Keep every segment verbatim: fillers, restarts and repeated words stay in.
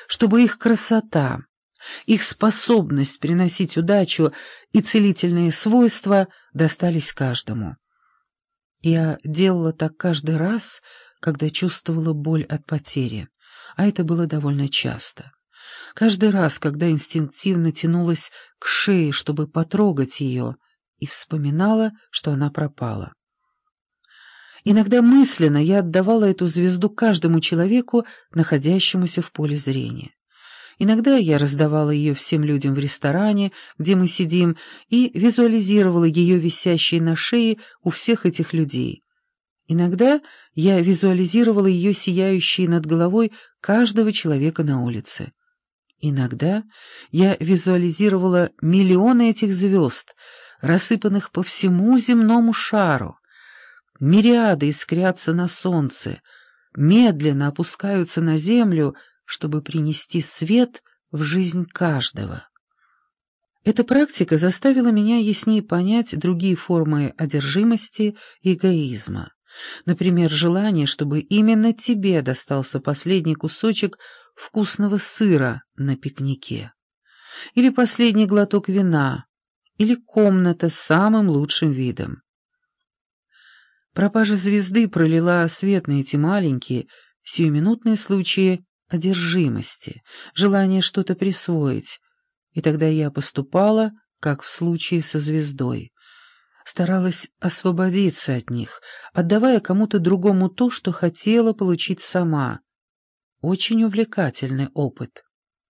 чтобы их красота, их способность приносить удачу и целительные свойства достались каждому. Я делала так каждый раз, когда чувствовала боль от потери, а это было довольно часто. Каждый раз, когда инстинктивно тянулась к шее, чтобы потрогать ее, и вспоминала, что она пропала. Иногда мысленно я отдавала эту звезду каждому человеку, находящемуся в поле зрения. Иногда я раздавала ее всем людям в ресторане, где мы сидим, и визуализировала ее висящей на шее у всех этих людей. Иногда я визуализировала ее сияющей над головой каждого человека на улице. Иногда я визуализировала миллионы этих звезд, рассыпанных по всему земному шару. Мириады искрятся на солнце, медленно опускаются на землю, чтобы принести свет в жизнь каждого. Эта практика заставила меня яснее понять другие формы одержимости и эгоизма. Например, желание, чтобы именно тебе достался последний кусочек вкусного сыра на пикнике, или последний глоток вина, или комната с самым лучшим видом. Пропажа звезды пролила свет на эти маленькие, сиюминутные случаи одержимости, желание что-то присвоить, и тогда я поступала, как в случае со звездой. Старалась освободиться от них, отдавая кому-то другому то, что хотела получить сама. Очень увлекательный опыт.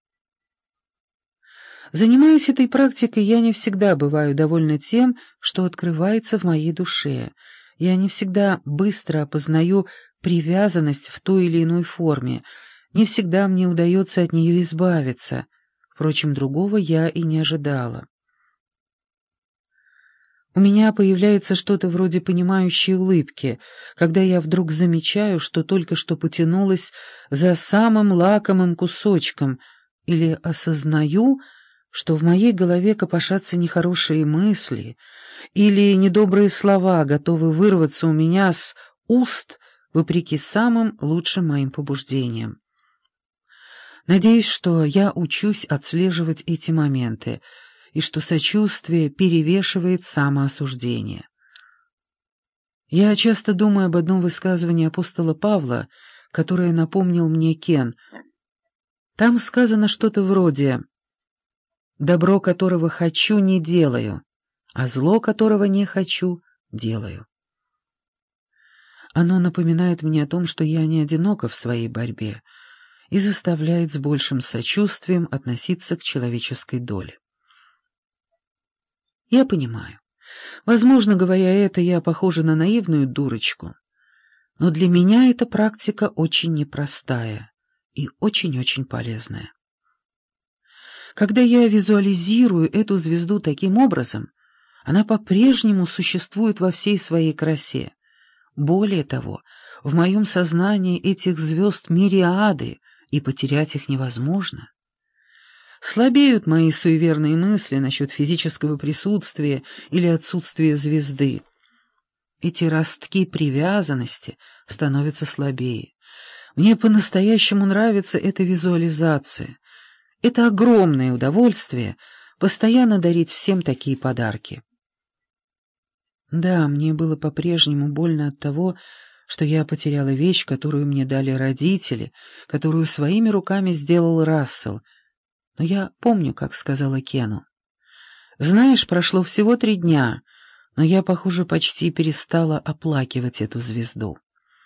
Занимаясь этой практикой, я не всегда бываю довольна тем, что открывается в моей душе. Я не всегда быстро опознаю привязанность в той или иной форме, не всегда мне удается от нее избавиться. Впрочем, другого я и не ожидала. У меня появляется что-то вроде понимающей улыбки, когда я вдруг замечаю, что только что потянулась за самым лакомым кусочком, или осознаю, что в моей голове копошатся нехорошие мысли, или недобрые слова готовы вырваться у меня с уст, вопреки самым лучшим моим побуждениям. Надеюсь, что я учусь отслеживать эти моменты, и что сочувствие перевешивает самоосуждение. Я часто думаю об одном высказывании апостола Павла, которое напомнил мне Кен. Там сказано что-то вроде «добро, которого хочу, не делаю, а зло, которого не хочу, делаю». Оно напоминает мне о том, что я не одинока в своей борьбе, и заставляет с большим сочувствием относиться к человеческой доле. Я понимаю. Возможно, говоря это, я похожа на наивную дурочку, но для меня эта практика очень непростая и очень-очень полезная. Когда я визуализирую эту звезду таким образом, она по-прежнему существует во всей своей красе. Более того, в моем сознании этих звезд мириады, и потерять их невозможно. Слабеют мои суеверные мысли насчет физического присутствия или отсутствия звезды. Эти ростки привязанности становятся слабее. Мне по-настоящему нравится эта визуализация. Это огромное удовольствие постоянно дарить всем такие подарки. Да, мне было по-прежнему больно от того, что я потеряла вещь, которую мне дали родители, которую своими руками сделал Рассел. Но я помню, как сказала Кену. «Знаешь, прошло всего три дня, но я, похоже, почти перестала оплакивать эту звезду».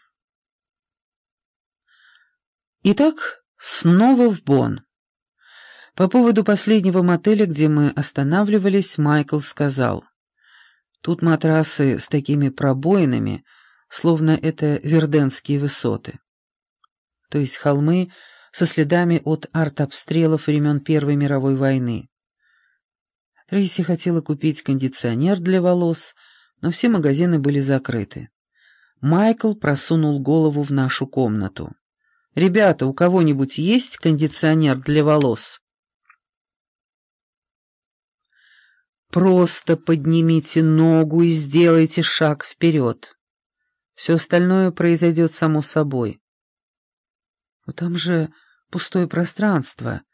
Итак, снова в Бонн. По поводу последнего мотеля, где мы останавливались, Майкл сказал: «Тут матрасы с такими пробоинами, словно это Верденские высоты, то есть холмы со следами от артобстрелов времен Первой мировой войны». Трейси хотела купить кондиционер для волос, но все магазины были закрыты. Майкл просунул голову в нашу комнату. «Ребята, у кого-нибудь есть кондиционер для волос?» «Просто поднимите ногу и сделайте шаг вперед. Все остальное произойдет само собой». «Но там же пустое пространство,